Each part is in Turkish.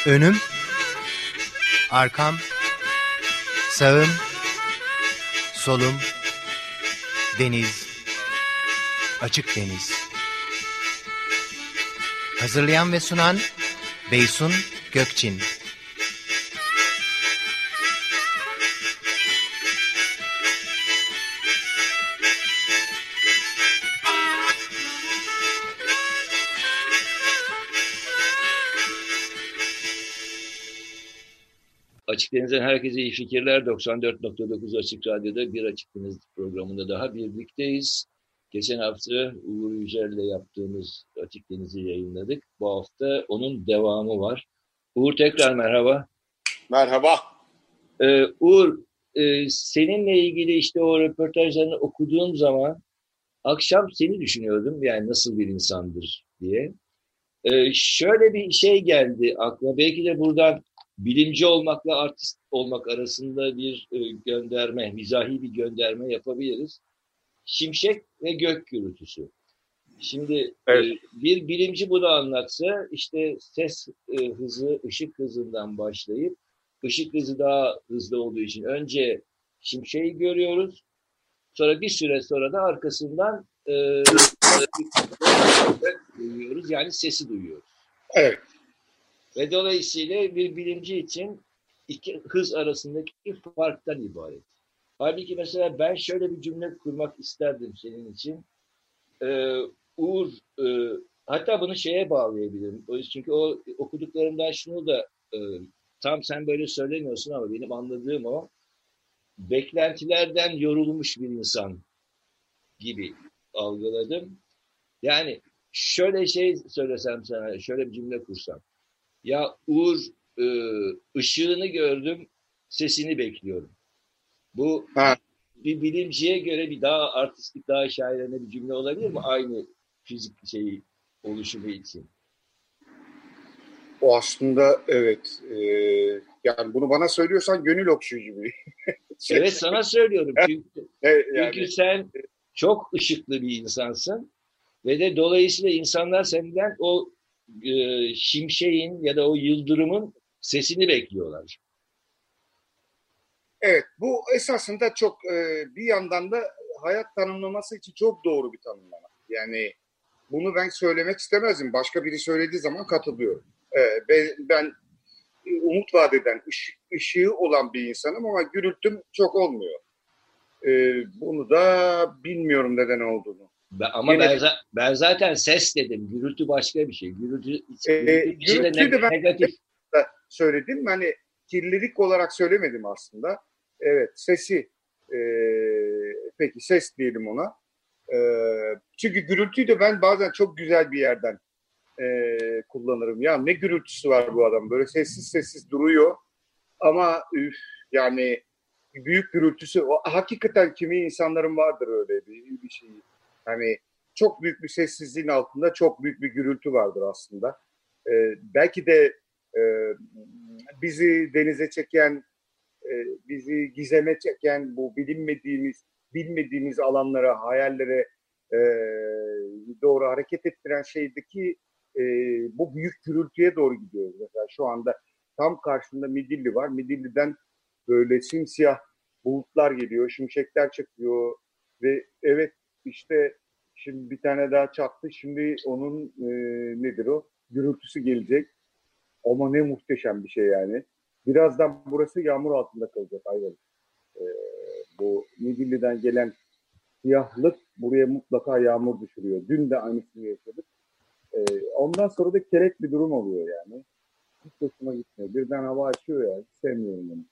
Önüm, arkam, sağım, solum, deniz, açık deniz. Hazırlayan ve sunan Beysun Gökçin. Açık Deniz'den herkese iyi fikirler. 94.9 Açık Radyo'da bir Açık Deniz programında daha birlikteyiz. Geçen hafta Uğur Yücel'le yaptığımız Açık Deniz'i yayınladık. Bu hafta onun devamı var. Uğur tekrar merhaba. Merhaba. Uğur, seninle ilgili işte o röportajlarını okuduğum zaman akşam seni düşünüyordum. Yani nasıl bir insandır diye. Şöyle bir şey geldi aklıma. Belki de buradan bilimci olmakla artist olmak arasında bir gönderme, mizahi bir gönderme yapabiliriz. Şimşek ve gök gürültüsü. Şimdi evet. Bir bilimci bunu anlatsa işte ses hızı ışık hızından başlayıp ışık hızı daha hızlı olduğu için önce şimşeği görüyoruz. Sonra bir süre sonra da arkasından duyuyoruz. Yani sesi duyuyoruz. Evet. Ve dolayısıyla bir bilimci için iki hız arasındaki farktan ibaret. Halbuki mesela ben şöyle bir cümle kurmak isterdim senin için. Uğur, hatta bunu şeye bağlayabilirim. Çünkü o okuduklarımdan şunu da tam sen böyle söylemiyorsun ama benim anladığım o. Beklentilerden yorulmuş bir insan gibi algıladım. Yani şöyle şey söylesem sana, şöyle bir cümle kursam. Ya Uğur, ışığını gördüm, sesini bekliyorum. Bu bir bilimciye göre bir daha artistik, daha şairane bir cümle olabilir mi? Aynı fizik şeyi oluşumu için. O aslında evet. Yani bunu bana söylüyorsan gönül okşayıcı bir şey. Evet, sana söylüyorum. Çünkü yani, sen çok ışıklı bir insansın. Ve de dolayısıyla insanlar senden o şimşeğin ya da o yıldırımın sesini bekliyorlar. evet, bu esasında çok bir yandan da hayat tanımlaması için çok doğru bir tanımlama. Yani bunu ben söylemek istemezdim. Başka biri söylediği zaman katılıyorum. Ben umut vaat eden, ışığı olan bir insanım ama gürültüm çok olmuyor. Bunu da bilmiyorum neden olduğunu. Ama ben zaten ses dedim. Gürültü başka bir şey. Gürültüyü de ben negatif. Söyledim. Hani kirlilik olarak söylemedim aslında. Evet, sesi. Peki ses diyelim ona. Çünkü gürültüyü de ben bazen çok güzel bir yerden kullanırım. Ya ne gürültüsü var bu adam. Böyle sessiz sessiz duruyor. Ama yani büyük gürültüsü. Hakikaten kimi insanların vardır öyle bir şey. Hani çok büyük bir sessizliğin altında çok büyük bir gürültü vardır aslında. Belki de bizi denize çeken, bizi gizeme çeken bu bilmediğimiz alanlara, hayallere doğru hareket ettiren şeydeki bu büyük gürültüye doğru gidiyoruz. Mesela şu anda tam karşında Midilli var. Midilli'den böyle simsiyah bulutlar geliyor, şimşekler çakıyor ve evet işte şimdi bir tane daha çaktı. Şimdi onun nedir o? Gürültüsü gelecek. Ama ne muhteşem bir şey yani. Birazdan burası yağmur altında kalacak Ayvalık. Bu Midilli'den gelen siyahlık buraya mutlaka yağmur düşürüyor. Dün de aynısını yaşadık. Ondan sonra da kerek bir durum oluyor yani. Hiç hoşuma gitmiyor. Birden hava açıyor ya. Hiç sevmiyorum onu.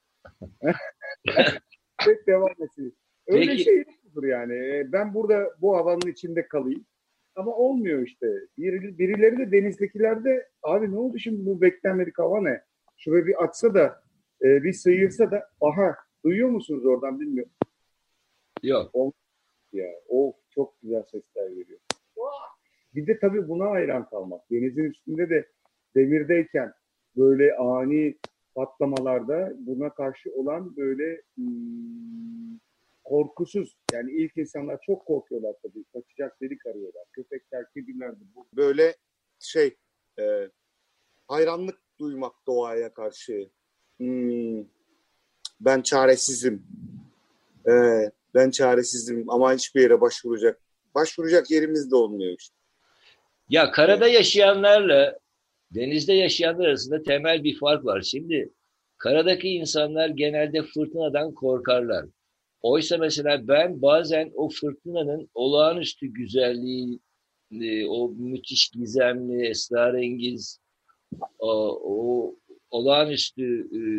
Pek devam etsin. Öyle Peki. şey yoktur yani. Ben burada bu havanın içinde kalayım. Ama olmuyor işte. Birileri de denizdekiler abi ne oldu şimdi bu beklenmedik hava ne? Şurayı bir açsa da bir sıyırsa da aha duyuyor musunuz oradan bilmiyorum. Yok. Ya çok güzel sesler veriyor. Bir de tabii buna hayran kalmak. Denizin üstünde de demirdeyken böyle ani patlamalarda buna karşı olan böyle korkusuz. Yani ilk insanlar çok korkuyorlar tabii. Kaçacak delik arıyorlar. Köpekler, kediler böyle hayranlık duymak doğaya karşı. Ben çaresizim. Ben çaresizim ama hiçbir yere başvuracak yerimiz de olmuyor işte. Ya karada yaşayanlarla denizde yaşayanlar arasında temel bir fark var. Şimdi karadaki insanlar genelde fırtınadan korkarlar. Oysa mesela ben bazen o fırtınanın olağanüstü güzelliği, o müthiş gizemli, esrarengiz, o olağanüstü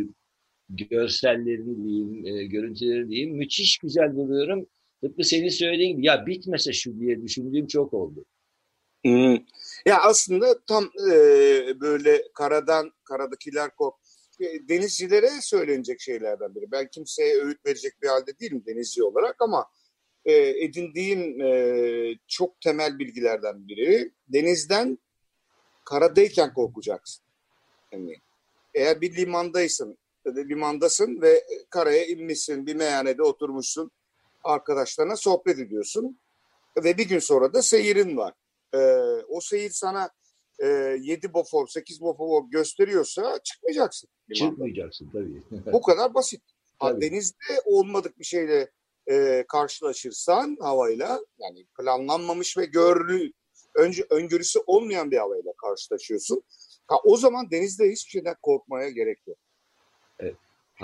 görsellerini diyeyim, görüntüleri diyeyim, müthiş güzel buluyorum. Tıpkı senin söylediğin gibi ya bitmese şu diye düşündüğüm çok oldu. Hmm. Ya aslında tam böyle karadakiler denizcilere söylenecek şeylerden biri. Ben kimseye öğüt verecek bir halde değilim denizci olarak ama edindiğim çok temel bilgilerden biri. Denizden karadayken korkacaksın. Yani eğer bir limandasın ve karaya inmişsin, bir meyhanede oturmuşsun, arkadaşlarına sohbet ediyorsun ve bir gün sonra da seyirin var. O seyir sana 7 bofor, 8 bofor gösteriyorsa çıkmayacaksın limandan. Çıkmayacaksın tabii. Bu kadar basit. Tabii. Denizde olmadık bir şeyle karşılaşırsan havayla, yani planlanmamış ve öngörüsü olmayan bir havayla karşılaşıyorsun. O zaman denizde hiçbir şeyden korkmaya gerek yok. Evet.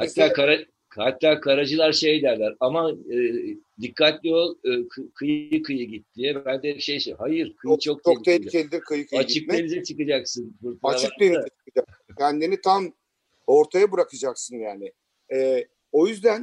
Hatta karacılar şey derler ama dikkatli ol, kıyı git diye. Ben de hayır, kıyı çok tehlikelidir kıyı açık gitmek. denize çıkacaksın. Açık denize çıkacaksın. Kendini tam ortaya bırakacaksın yani. O yüzden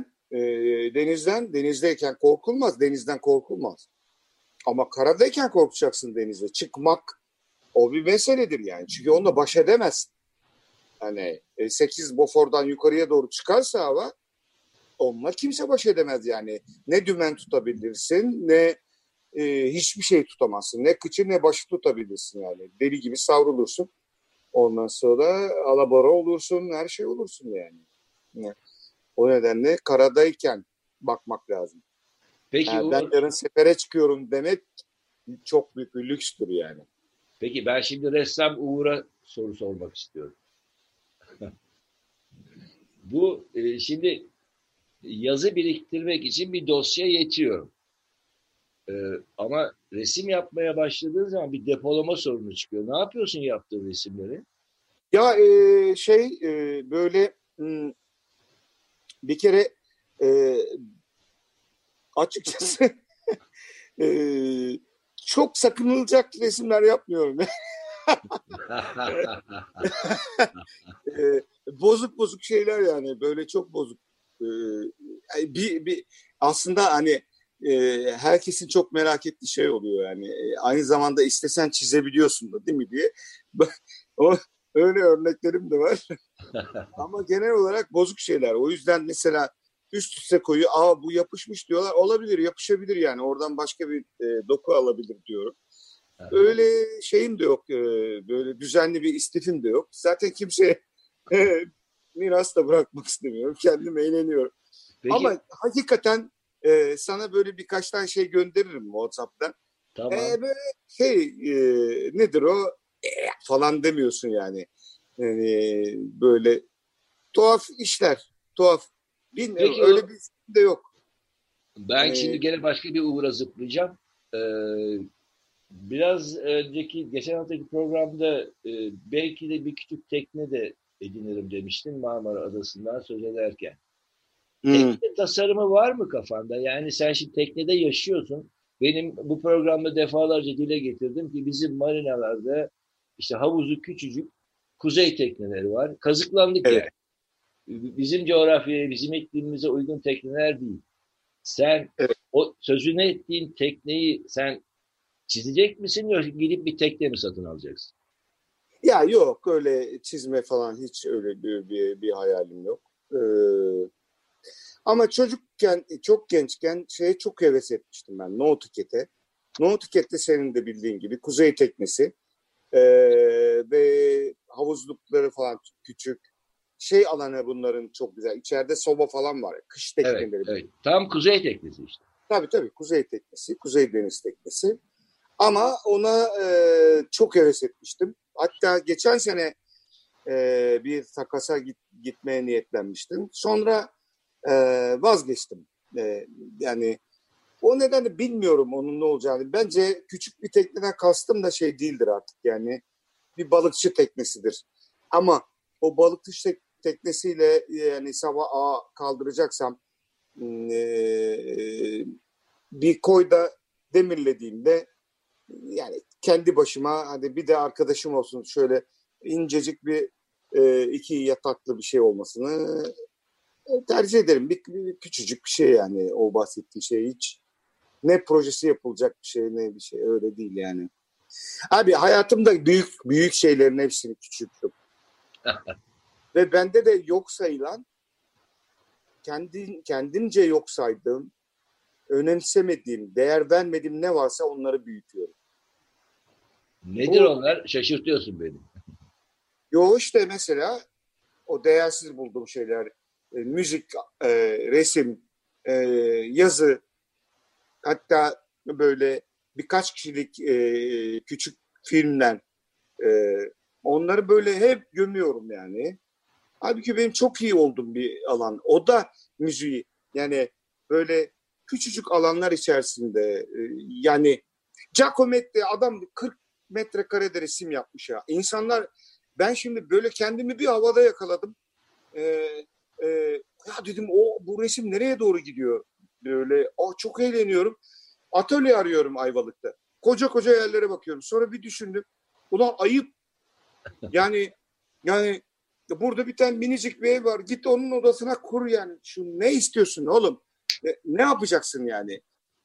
denizdeyken korkulmaz, denizden korkulmaz. Ama karadayken korkacaksın denize. Çıkmak o bir meseledir yani. Çünkü onunla baş edemezsin. Hani 8 bofordan yukarıya doğru çıkarsa hava, onunla kimse baş edemez yani. Ne dümen tutabilirsin, ne hiçbir şey tutamazsın. Ne kıçı ne başı tutabilirsin yani. Deli gibi savrulursun. Ondan sonra alabora olursun, her şey olursun yani. O nedenle karadayken bakmak lazım. Peki yani ben yarın sefere çıkıyorum demek çok büyük bir lükstür yani. Peki ben şimdi ressam Uğur'a soru sormak istiyorum. Bu şimdi yazı biriktirmek için bir dosya yetiyor. Ama resim yapmaya başladığın zaman bir depolama sorunu çıkıyor. Ne yapıyorsun yaptığın resimleri? Ya böyle bir kere açıkçası çok sakınılacak resimler yapmıyorum. Bozuk şeyler yani, böyle çok bozuk. Aslında hani herkesin çok merak ettiği şey oluyor yani. Aynı zamanda istesen çizebiliyorsun da değil mi diye. Öyle örneklerim de var. Ama genel olarak bozuk şeyler. O yüzden mesela üst üste koyuyor. Bu yapışmış diyorlar. Olabilir, yapışabilir yani. Oradan başka bir doku alabilir diyorum. Öyle şeyim de yok. Böyle düzenli bir istifim de yok. Zaten kimseye miras da bırakmak istemiyorum. Kendim eğleniyorum. Peki, ama hakikaten sana böyle birkaç tane şey gönderirim WhatsApp'tan. tamam. Böyle nedir o? Falan demiyorsun yani. Böyle tuhaf işler. Tuhaf. Bilmiyorum. Peki, Öyle bir isim de yok. Ben şimdi gene başka bir Uğur'a zıplayacağım. Biraz geçen haftaki programda belki de bir küçük tekne de edinirim demiştin Marmara Adası'ndan söz ederken. Tekne tasarımı var mı kafanda? Yani sen şimdi teknede yaşıyorsun. Benim bu programda defalarca dile getirdim ki bizim marinalarda işte havuzu küçücük kuzey tekneleri var. Kazıklandık Evet. yani. Bizim coğrafyaya, bizim iklimimize uygun tekneler değil. Sen o sözünü ettiğin tekneyi sen çizecek misin yoksa gidip bir tekne mi satın alacaksın? Ya yok, öyle çizme falan hiç öyle bir hayalim yok. Ama çocukken, çok gençken şeye çok heves etmiştim ben. Nauticat'e. Nauticat'te senin de bildiğin gibi kuzey teknesi ve havuzlukları falan küçük. Alanı bunların çok güzel. İçeride soba falan var. Kış tekneleri. Evet. Tam kuzey teknesi işte. Tabii kuzey teknesi, kuzey deniz teknesi. Ama ona çok heves etmiştim. Hatta geçen sene bir takasa gitmeye niyetlenmiştim. Sonra vazgeçtim. Yani o nedenle bilmiyorum onun ne olacağını. Bence küçük bir tekneden kastım da şey değildir artık yani. Bir balıkçı teknesidir. Ama o balıkçı teknesiyle yani sabah ağa kaldıracaksam bir koyda demirlediğimde yani kendi başıma hadi bir de arkadaşım olsun şöyle incecik bir iki yataklı bir şey olmasını tercih ederim. Bir küçücük bir şey yani o bahsettiğim şey hiç ne projesi yapılacak bir şey ne bir şey öyle değil yani. Abi hayatımda büyük şeylerin hepsini küçülttüm. Ve bende de yok sayılan kendimce yok saydığım önemsemediğim, değer vermediğim ne varsa onları büyütüyorum. Nedir onlar? Şaşırtıyorsun beni. Yo işte mesela o değersiz bulduğum şeyler müzik, resim, yazı hatta böyle birkaç kişilik küçük filmler onları böyle hep gömüyorum yani. Halbuki benim çok iyi olduğum bir alan. O da müziği yani böyle küçücük alanlar içerisinde yani Giacometti adam 40 metrekarede resim yapmış ya. İnsanlar ben şimdi böyle kendimi bir havada yakaladım. Ya dedim bu resim nereye doğru gidiyor? Böyle çok eğleniyorum. Atölye arıyorum Ayvalık'ta. Koca koca yerlere bakıyorum. Sonra bir düşündüm. Ulan ayıp. Yani burada bir tane minicik bir ev var. Git onun odasına kur yani. Şu ne istiyorsun oğlum? Ne yapacaksın yani?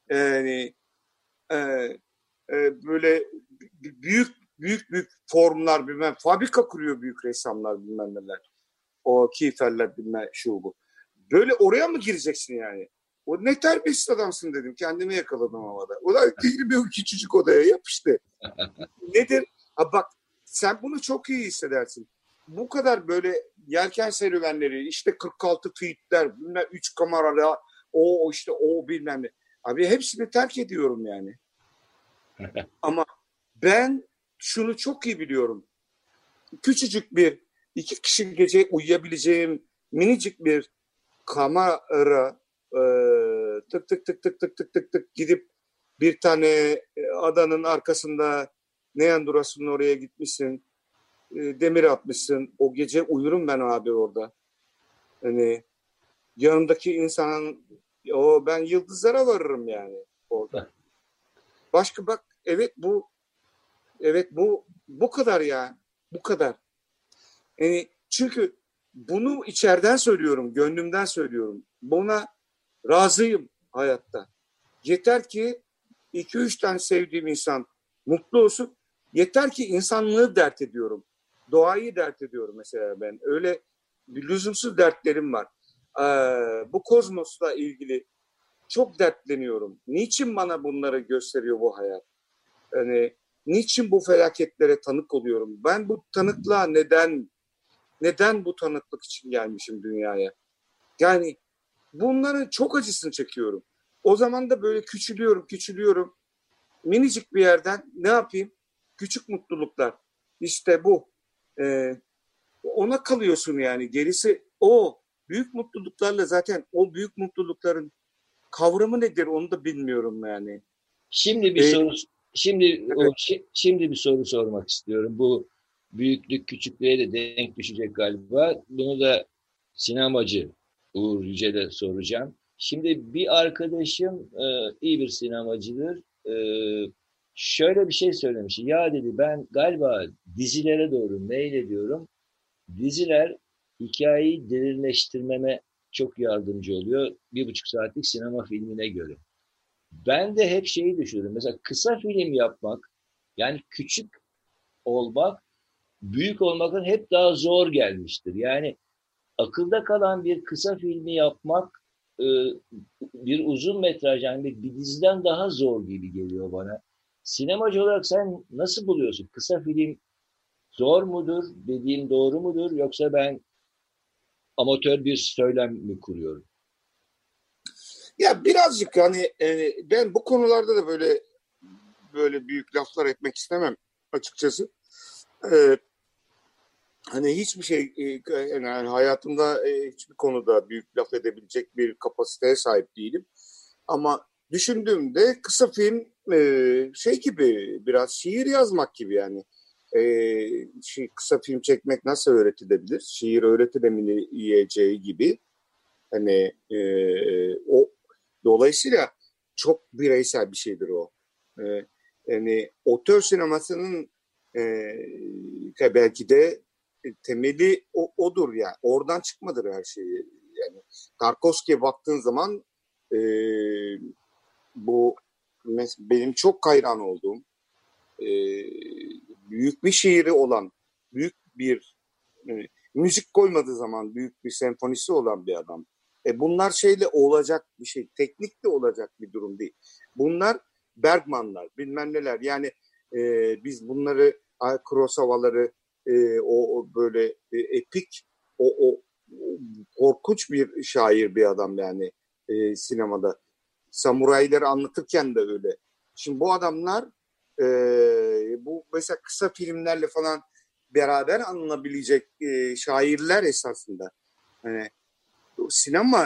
Böyle büyük formlar bilmem. Fabrika kuruyor büyük ressamlar bilmem neler. O Kiefer'ler bilmem şu bu. Böyle oraya mı gireceksin yani? O ne terbiyesiz adamsın dedim. Kendimi yakaladım havada. O da girmiyor küçücük odaya yapıştı. Nedir? Ha bak sen bunu çok iyi hissedersin. Bu kadar böyle yelken serüvenleri işte 46 feet'ler bilmem 3 kameralar o bilmem ne. Abi hepsini terk ediyorum yani. Ama ben şunu çok iyi biliyorum. Küçücük bir 2 kişi gece uyuyabileceğim minicik bir kamera tık tık tık tık tık tık tık tık gidip bir tane adanın arkasında Neanduras'ın oraya gitmişsin. Demir atmışsın. O gece uyurum ben abi orada. Hani yanımdaki insanın ben yıldızlara varırım yani orada. Başka bak bu kadar ya. Bu kadar. Yani çünkü bunu içeriden söylüyorum, gönlümden söylüyorum. Buna razıyım hayatta. Yeter ki 2-3 tane sevdiğim insan mutlu olsun. Yeter ki insanlığı dert ediyorum. Doğayı dert ediyorum mesela ben. Öyle lüzumsuz dertlerim var. Bu kozmosla ilgili çok dertleniyorum. Niçin bana bunları gösteriyor bu hayat? Yani niçin bu felaketlere tanık oluyorum? Ben bu tanıklığa neden bu tanıklık için gelmişim dünyaya? Yani bunların çok acısını çekiyorum. O zaman da böyle küçülüyorum. Minicik bir yerden ne yapayım? Küçük mutluluklar. İşte bu. Ona kalıyorsun yani. Gerisi o. Büyük mutluluklarla zaten o büyük mutlulukların kavramı nedir onu da bilmiyorum yani. Şimdi bir soru sormak istiyorum. Bu büyüklük küçüklüğe de denk düşecek galiba. Bunu da sinemacı Uğur Yücel'e soracağım. Şimdi bir arkadaşım iyi bir sinemacıdır. Şöyle bir şey söylemiş. Ya dedi ben galiba dizilere doğru meylediyorum. Diziler hikayeyi derinleştirmeme çok yardımcı oluyor. 1,5 saatlik sinema filmine göre. Ben de hep şeyi düşünüyorum. Mesela kısa film yapmak, yani küçük olmak, büyük olmaktan hep daha zor gelmiştir. Yani akılda kalan bir kısa filmi yapmak, bir uzun metraj, yani bir diziden daha zor gibi geliyor bana. Sinemacı olarak sen nasıl buluyorsun? Kısa film zor mudur? Dediğim doğru mudur? Yoksa ben amatör bir söylem mi kuruyorum? Ya birazcık hani ben bu konularda da böyle büyük laflar etmek istemem açıkçası. hani hiçbir şey yani hayatımda hiçbir konuda büyük laf edebilecek bir kapasiteye sahip değilim. Ama düşündüğümde kısa film şey gibi, biraz şiir yazmak gibi yani. Kısa film çekmek nasıl öğretilebilir? Şiir öğretilemeyeceği gibi. Hani o dolayısıyla çok bireysel bir şeydir o. E, Yani otör sinemasının belki de temeli odur yani. Oradan çıkmadır her şeyi. Yani Tarkovski'ye baktığın zaman e, bu benim çok hayran olduğum e, büyük bir şiiri olan, büyük bir müzik koymadığı zaman büyük bir senfonisi olan bir adam. Bunlar şeyle olacak bir şey, teknikle olacak bir durum değil. Bunlar Bergmanlar, bilmem neler. Yani biz bunları Kurosawa'ları o böyle epik, o korkunç bir şair bir adam yani sinemada. Samurayları anlatırken de öyle. Şimdi bu adamlar bu mesela kısa filmlerle falan beraber anlanabilecek şairler esasında. Yani sinema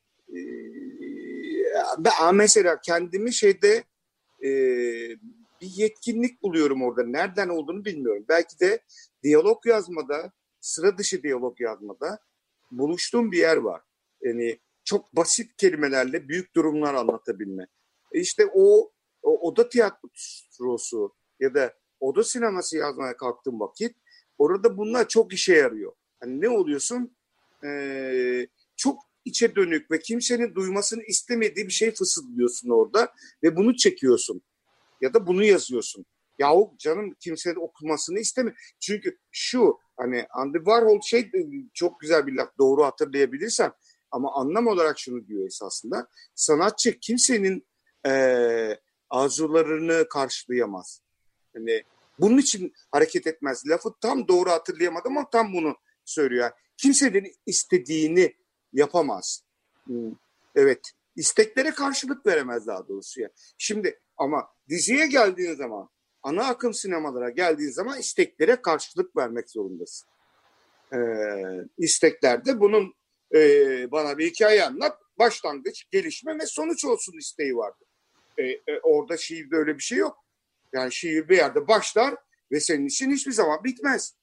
mesela kendimi şeyde e, bir yetkinlik buluyorum orada. Nereden olduğunu bilmiyorum. Belki de diyalog yazmada, sıra dışı diyalog yazmada buluştuğum bir yer var. Yani çok basit kelimelerle büyük durumlar anlatabilme. İşte o oda tiyatrosu ya da oda sineması yazmaya kalktığım vakit orada bunlar çok işe yarıyor. Hani ne oluyorsun? Çok içe dönük ve kimsenin duymasını istemediği bir şey fısıldıyorsun orada ve bunu çekiyorsun ya da bunu yazıyorsun. Yahu canım kimsenin okumasını istemiyor. Çünkü şu hani Andy Warhol şey çok güzel bir laf, doğru hatırlayabilirsem, ama anlam olarak şunu diyor esasında: sanatçı kimsenin arzularını karşılayamaz. Yani bunun için hareket etmez. Lafı tam doğru hatırlayamadım ama tam bunu söylüyor. Yani kimsenin istediğini yapamaz. Evet. İsteklere karşılık veremez daha doğrusu. Yani. Şimdi ama diziye geldiğin zaman, ana akım sinemalara geldiğin zaman isteklere karşılık vermek zorundasın. İsteklerde bunun bana bir hikaye anlat, başlangıç, gelişme ve sonuç olsun isteği vardır. Orada şiirde öyle bir şey yok. Yani şiir bir yerde başlar ve senin için hiçbir zaman bitmez.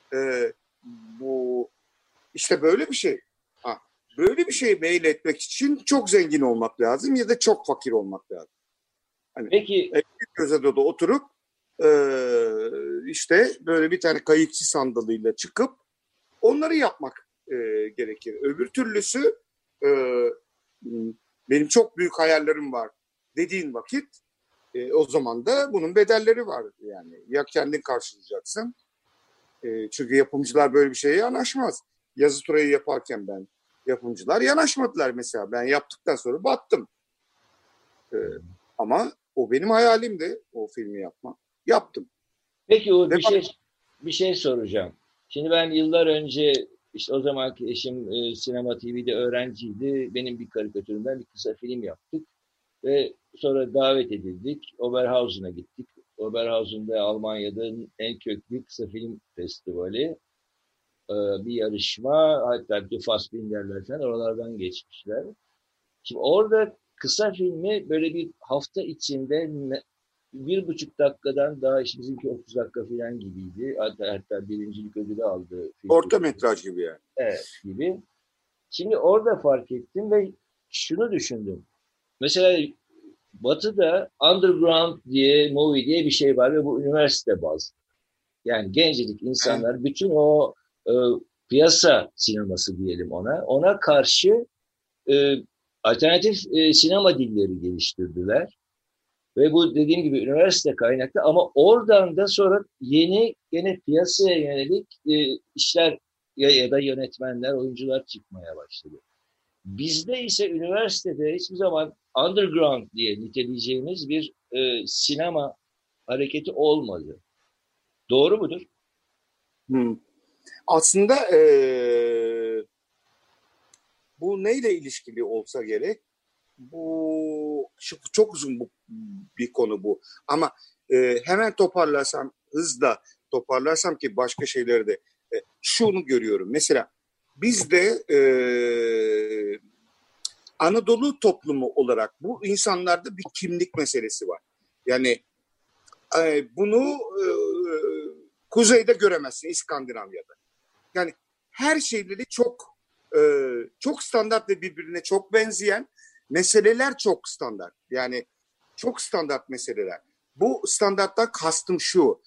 Bu işte böyle bir şey. Ha, böyle bir şey mail etmek için çok zengin olmak lazım ya da çok fakir olmak lazım. Hani Peki göz odada oturup işte böyle bir tane kayıkçı sandalıyla çıkıp onları yapmak gerekir. Öbür türlüsü e, benim çok büyük hayallerim var dediğin vakit o zaman da bunun bedelleri var. Yani ya kendin karşılayacaksın. Çünkü yapımcılar böyle bir şeye yanaşmaz. Yazı turayı yaparken ben yapımcılar yanaşmadılar mesela. Ben yaptıktan sonra battım. Ama o benim hayalimdi, o filmi yapmak. Yaptım. Peki Uğur, Ve bir şey soracağım. Şimdi ben yıllar önce işte o zamanki eşim Sinema TV'de öğrenciydi. Benim bir karikatürümden bir kısa film yaptık ve sonra davet edildik. Oberhausen'a gittik. Oberhausen'da Almanya'da en köklü kısa film festivali. Bir yarışma, hatta bir Fassbinder'ler falan oralardan geçmişler. Şimdi orada kısa filmi böyle bir hafta içinde 1,5 dakikadan daha işte bizimki 30 dakika falan gibiydi. Hatta birincilik ödülü aldı. orta metraj gibi yani. Evet gibi. Şimdi orada fark ettim ve şunu düşündüm. Mesela Batı'da Underground diye, movie diye bir şey var ve bu üniversite bazlı. Yani gencecik insanlar bütün o e, piyasa sineması diyelim ona. Ona karşı e, alternatif sinema dilleri geliştirdiler. Ve bu dediğim gibi üniversite kaynaklı ama oradan da sonra yeni gene piyasaya yönelik işler ya da yönetmenler, oyuncular çıkmaya başladı. Bizde ise üniversitede hiçbir zaman underground diye niteleyeceğimiz bir sinema hareketi olmadı. Doğru mudur? Aslında bu neyle ilişkili olsa gerek? Bu çok uzun bir konu bu. Ama hemen toparlarsam, hızla toparlarsam ki başka şeyleri de şunu görüyorum. Mesela bizde Anadolu toplumu olarak bu insanlarda bir kimlik meselesi var. Yani bunu kuzeyde göremezsin, İskandinavya'da. Yani her şeyleri çok standart ve birbirine çok benzeyen meseleler çok standart. Yani çok standart meseleler. Bu standarttan kastım şu.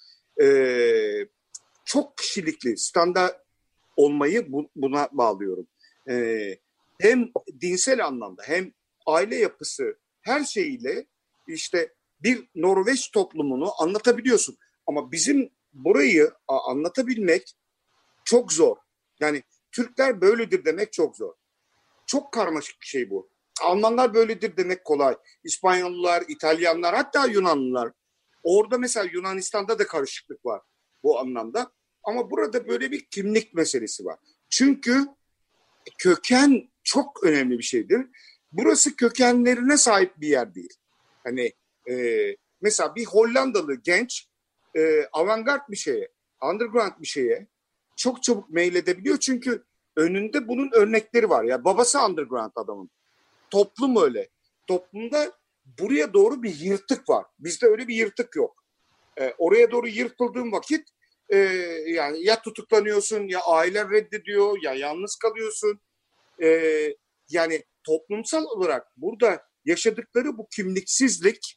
Çok kişilikli standart olmayı buna bağlıyorum. Hem dinsel anlamda hem aile yapısı her şeyiyle işte bir Norveç toplumunu anlatabiliyorsun. Ama bizim burayı anlatabilmek çok zor. Yani Türkler böyledir demek çok zor. Çok karmaşık bir şey bu. Almanlar böyledir demek kolay. İspanyollar, İtalyanlar, hatta Yunanlılar. Orada mesela Yunanistan'da da karışıklık var bu anlamda. Ama burada böyle bir kimlik meselesi var. Çünkü köken çok önemli bir şeydir. Burası kökenlerine sahip bir yer değil. Hani mesela bir Hollandalı genç avantgard bir şeye, underground bir şeye çok çabuk meyledebiliyor. Çünkü önünde bunun örnekleri var. Ya babası underground adamın. Toplum öyle. Toplumda buraya doğru bir yırtık var. Bizde öyle bir yırtık yok. Oraya doğru yırtıldığın vakit yani ya tutuklanıyorsun, ya ailen reddediyor, ya yalnız kalıyorsun. Yani toplumsal olarak burada yaşadıkları bu kimliksizlik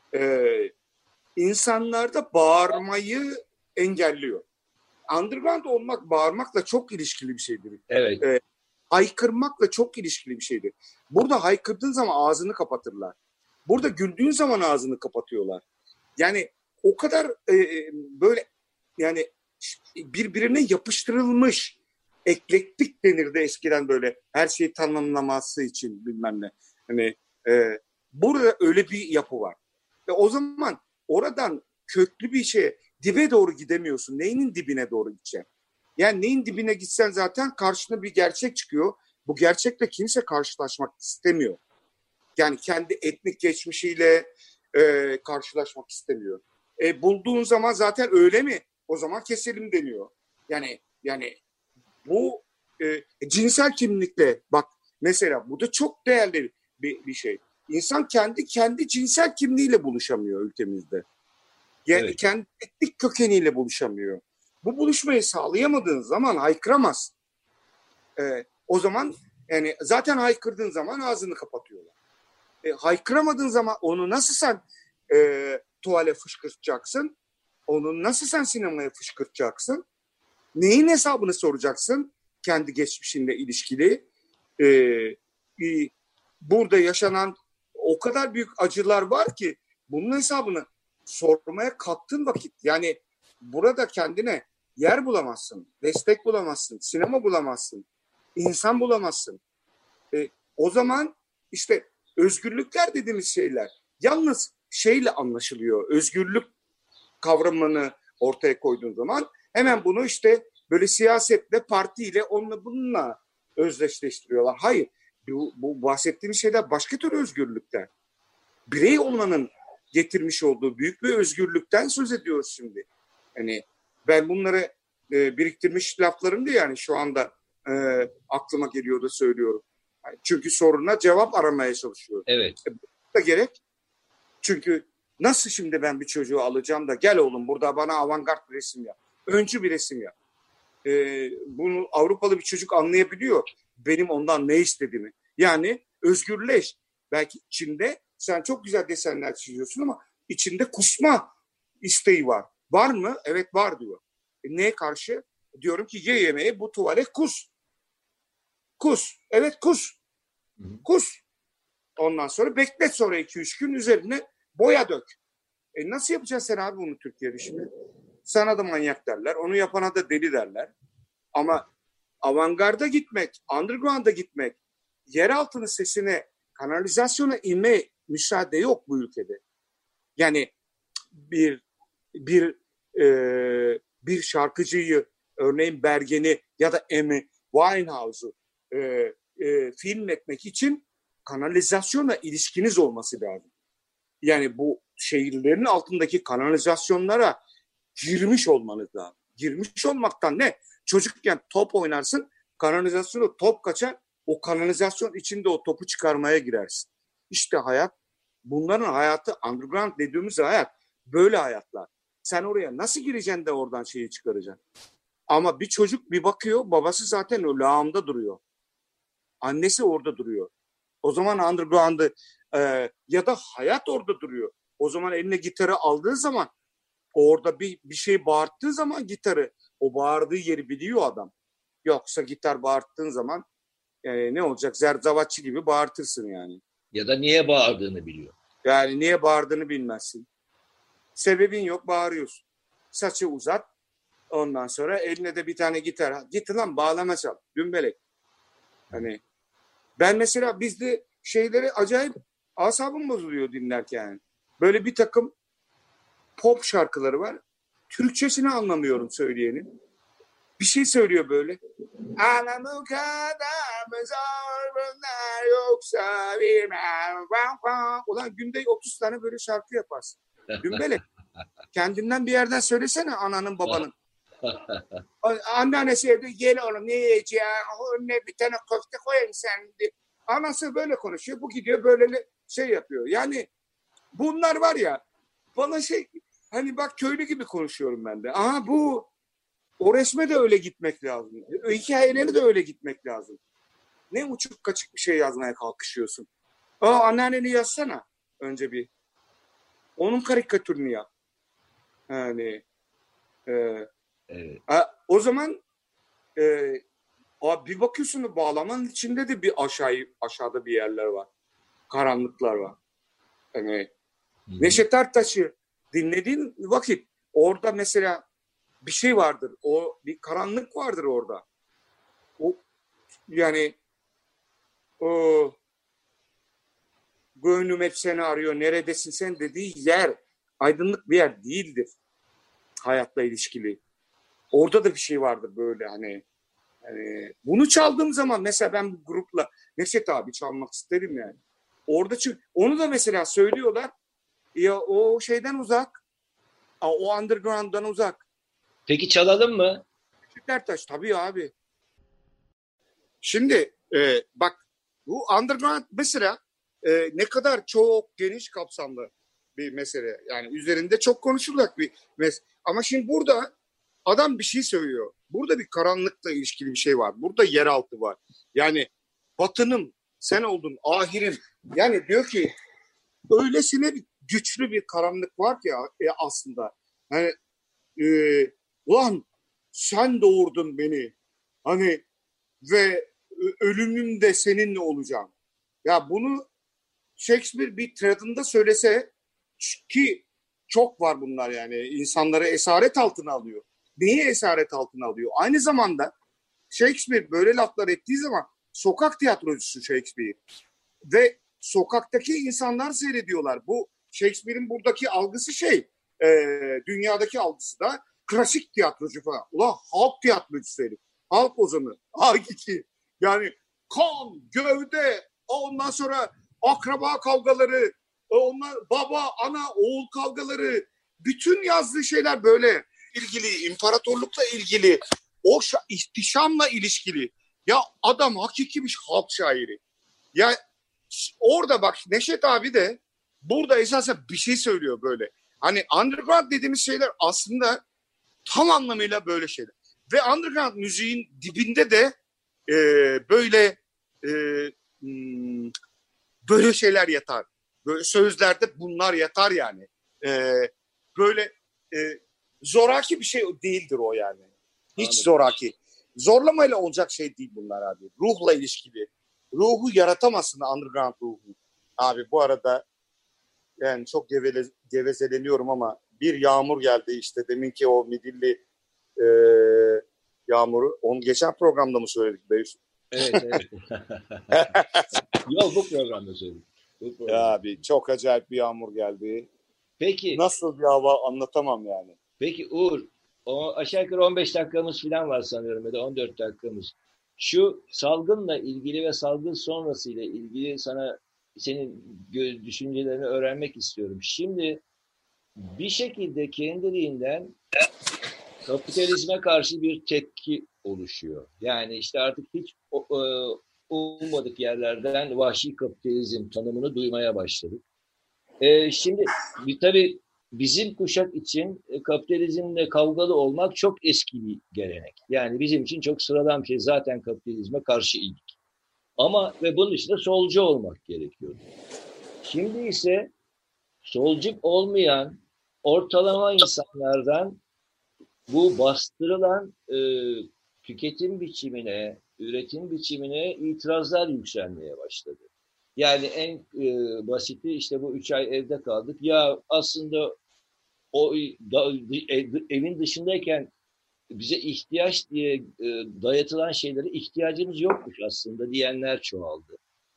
insanlarda bağırmayı engelliyor. Underground olmak bağırmakla çok ilişkili bir şeydir. Evet. Haykırmakla çok ilişkili bir şeydir. Burada haykırdığın zaman ağzını kapatırlar. Burada güldüğün zaman ağzını kapatıyorlar. Yani o kadar böyle yani birbirine yapıştırılmış, eklektik denirdi eskiden, böyle her şeyi tanımlaması için bilmem ne. Hani burada öyle bir yapı var. Ve o zaman oradan köklü bir şeye, dibe doğru gidemiyorsun. Neyinin dibine doğru gideceksin? Yani neyin dibine gitsen zaten karşına bir gerçek çıkıyor. Bu gerçekle kimse karşılaşmak istemiyor. Yani kendi etnik geçmişiyle karşılaşmak istemiyor. Bulduğun zaman zaten öyle mi? O zaman keselim deniyor. Yani bu cinsel kimlikle, bak mesela bu da çok değerli bir şey. İnsan kendi cinsel kimliğiyle buluşamıyor ülkemizde. Yani Evet. kendi etnik kökeniyle buluşamıyor. Bu buluşmayı sağlayamadığın zaman haykıramaz. O zaman yani zaten haykırdığın zaman ağzını kapatıyorlar. Haykıramadığın zaman onu nasıl sen tuvale fışkırtacaksın? Onu nasıl sen sinemaya fışkırtacaksın? Neyin hesabını soracaksın? Kendi geçmişinle ilişkili. Burada yaşanan o kadar büyük acılar var ki bunun hesabını sormaya kalktığın vakit, yani burada kendine yer bulamazsın, destek bulamazsın, sinema bulamazsın, insan bulamazsın. O zaman işte özgürlükler dediğimiz şeyler yalnız şeyle anlaşılıyor. Özgürlük kavramını ortaya koyduğun zaman hemen bunu işte böyle siyasetle, partiyle, onunla bununla özdeşleştiriyorlar. Hayır, bu bahsettiğim şeyler başka tür özgürlükler. Birey olmanın getirmiş olduğu büyük bir özgürlükten söz ediyoruz şimdi. Yani ben bunları biriktirmiş laflarım da yani şu anda aklıma geliyor da söylüyorum. Yani çünkü soruna cevap aramaya çalışıyorum. Evet. Bu da gerek. Çünkü nasıl şimdi ben bir çocuğu alacağım da gel oğlum burada bana avantgard bir resim yap. Öncü bir resim yap. Bunu Avrupalı bir çocuk anlayabiliyor. Benim ondan ne istediğimi. Yani özgürleş. Belki içinde sen çok güzel desenler çiziyorsun ama içinde kusma isteği var. Var mı? Evet var diyor. Neye karşı? Diyorum ki ye yemeği, bu tuvale kus. Kus. Evet kus. Kus. Ondan sonra beklet, sonra 2-3 gün üzerine boya dök. Nasıl yapacaksın sen abi bunu Türkiye'de şimdi? Sana da manyak derler. Onu yapana da deli derler. Ama avantgarda gitmek, underground'a gitmek, yer altının sesine, kanalizasyona inme müsaade yok bu ülkede. Yani bir şarkıcıyı, örneğin Bergen'i ya da Amy Winehouse'u film etmek için kanalizasyona ilişkiniz olması lazım. Yani bu şehirlerin altındaki kanalizasyonlara girmiş olmanız lazım. girmiş olmaktan ne? Çocukken top oynarsın, kanalizasyonu top kaçar, o kanalizasyon içinde o topu çıkarmaya girersin. İşte hayat, bunların hayatı, underground dediğimiz hayat, böyle hayatlar. Sen oraya nasıl gireceksin de oradan şeyi çıkaracaksın? Ama bir çocuk bir bakıyor, babası zaten o lağımda duruyor. Annesi orada duruyor. O zaman underground'ı ya da hayat orada duruyor. O zaman eline gitarı aldığı zaman, orada bir şey bağırttığı zaman gitarı, o bağırdığı yeri biliyor adam. Yoksa gitar bağırttığın zaman ne olacak? Zerzavatçı gibi bağırtırsın yani. Ya da niye bağırdığını biliyor. Yani niye bağırdığını bilmezsin. Sebebin yok, bağırıyorsun. Saçı uzat. Ondan sonra eline de bir tane gitar. Git lan bağlama çal. Dümbelek. Hani ben mesela bizde şeyleri acayip asabım bozuluyor dinlerken. Böyle bir takım pop şarkıları var. Türkçesini anlamıyorum söyleyenin. Bir şey söylüyor böyle. Anamı kadar mı zor bunlar yoksa bilmem. Ulan günde 30 tane böyle şarkı yaparsın. Dümbelek. Kendinden bir yerden söylesene ananın babanın. Anneannesi evde gel oğlum ne yiyeceğim? Ne bir tane köfte koyayım sen. Anası böyle konuşuyor. Bu gidiyor böyle şey yapıyor. Yani bunlar var ya bana şey hani bak köylü gibi konuşuyorum ben de. Aha bu o resme de öyle gitmek lazım. Hikayeleri de öyle gitmek lazım. Ne uçuk kaçık bir şey yazmaya kalkışıyorsun. Anneanneni yazsana önce bir. Onun karikatürünü yap. Yani Evet. o zaman bir bakıyorsun bağlamanın içinde de bir aşağıda bir yerler var. Karanlıklar var. Yani Neşet Ertaş'ı dinlediğin vakit orada mesela bir şey vardır. O bir karanlık vardır orada. O yani o gönlüm hep seni arıyor. Neredesin sen dediği yer aydınlık bir yer değildir. Hayatla ilişkili. Orada da bir şey vardır böyle hani bunu çaldığım zaman mesela ben bu grupla Neşet abi çalmak isterim yani. Orada onu da mesela söylüyorlar. Ya o şeyden uzak. O underground'dan uzak. Peki çalalım mı? Neşet Ertaş tabii abi. Şimdi bak bu underground mesela ne kadar çok geniş kapsamlı bir mesele. Yani üzerinde çok konuşulacak bir mesele. Ama şimdi burada adam bir şey söylüyor. Burada bir karanlıkla ilişkili bir şey var. Burada yeraltı var. Yani batınım sen oldun, ahirim. Yani diyor ki öylesine bir güçlü bir karanlık var ki aslında. Hani ulan sen doğurdun beni. Hani ve ölümüm de seninle olacağım. Ya bunu Shakespeare bir tiradında söylese ki çok var bunlar yani insanları esaret altına alıyor. Neyi esaret altına alıyor? Aynı zamanda Shakespeare böyle laflar ettiği zaman sokak tiyatrocusu Shakespeare ve sokaktaki insanlar seyrediyorlar. Bu Shakespeare'in buradaki algısı dünyadaki algısı da klasik tiyatrocu falan. Ulan halk tiyatrocusu herif. Halk ozanı. Hakiki. Yani kan, gövde, ondan sonra akraba kavgaları, onlar baba, ana, oğul kavgaları, bütün yazdığı şeyler böyle ilgili, imparatorlukla ilgili, o ihtişamla ilişkili. Ya adam hakiki bir halk şairi. Ya orada bak Neşet abi de burada esasen bir şey söylüyor böyle. Hani underground dediğimiz şeyler aslında tam anlamıyla böyle şeyler. Ve underground müziğin dibinde de böyle böyle şeyler yatar. Böyle sözlerde bunlar yatar yani. Böyle zoraki bir şey değildir o yani. Hiç Anladım. zoraki. Zorlamayla olacak şey değil bunlar abi. Ruhla ilişkili. Ruhu yaratamazsın underground ruhu. Abi bu arada yani çok gevezeleniyorum ama bir yağmur geldi işte deminki o midilli yağmuru. Onu geçen programda mı söyledik Beyüz? Evet. Yok bu programda söyledik. Ya abi çok acayip bir yağmur geldi. Peki. Nasıl bir hava anlatamam yani. Peki Uğur, aşağı yukarı 15 dakikamız falan var sanıyorum ya da 14 dakikamız. Şu salgınla ilgili ve salgın sonrasıyla ilgili senin düşüncelerini öğrenmek istiyorum. Şimdi bir şekilde kendiliğinden kapitalizme karşı bir tepki oluşuyor. Yani işte artık hiç ummadık yerlerden vahşi kapitalizm tanımını duymaya başladık. Şimdi tabii bizim kuşak için kapitalizmle kavgalı olmak çok eski bir gelenek. Yani bizim için çok sıradan bir şey. Zaten kapitalizme karşıydık. Ama ve bunun için de solcu olmak gerekiyordu. Şimdi ise solcu olmayan ortalama insanlardan bu bastırılan tüketim biçimine, üretim biçimine itirazlar yükselmeye başladı. Yani en basiti işte bu 3 ay evde kaldık. Ya aslında o evin dışındayken bize ihtiyaç diye dayatılan şeylere ihtiyacımız yokmuş aslında diyenler çoğaldı.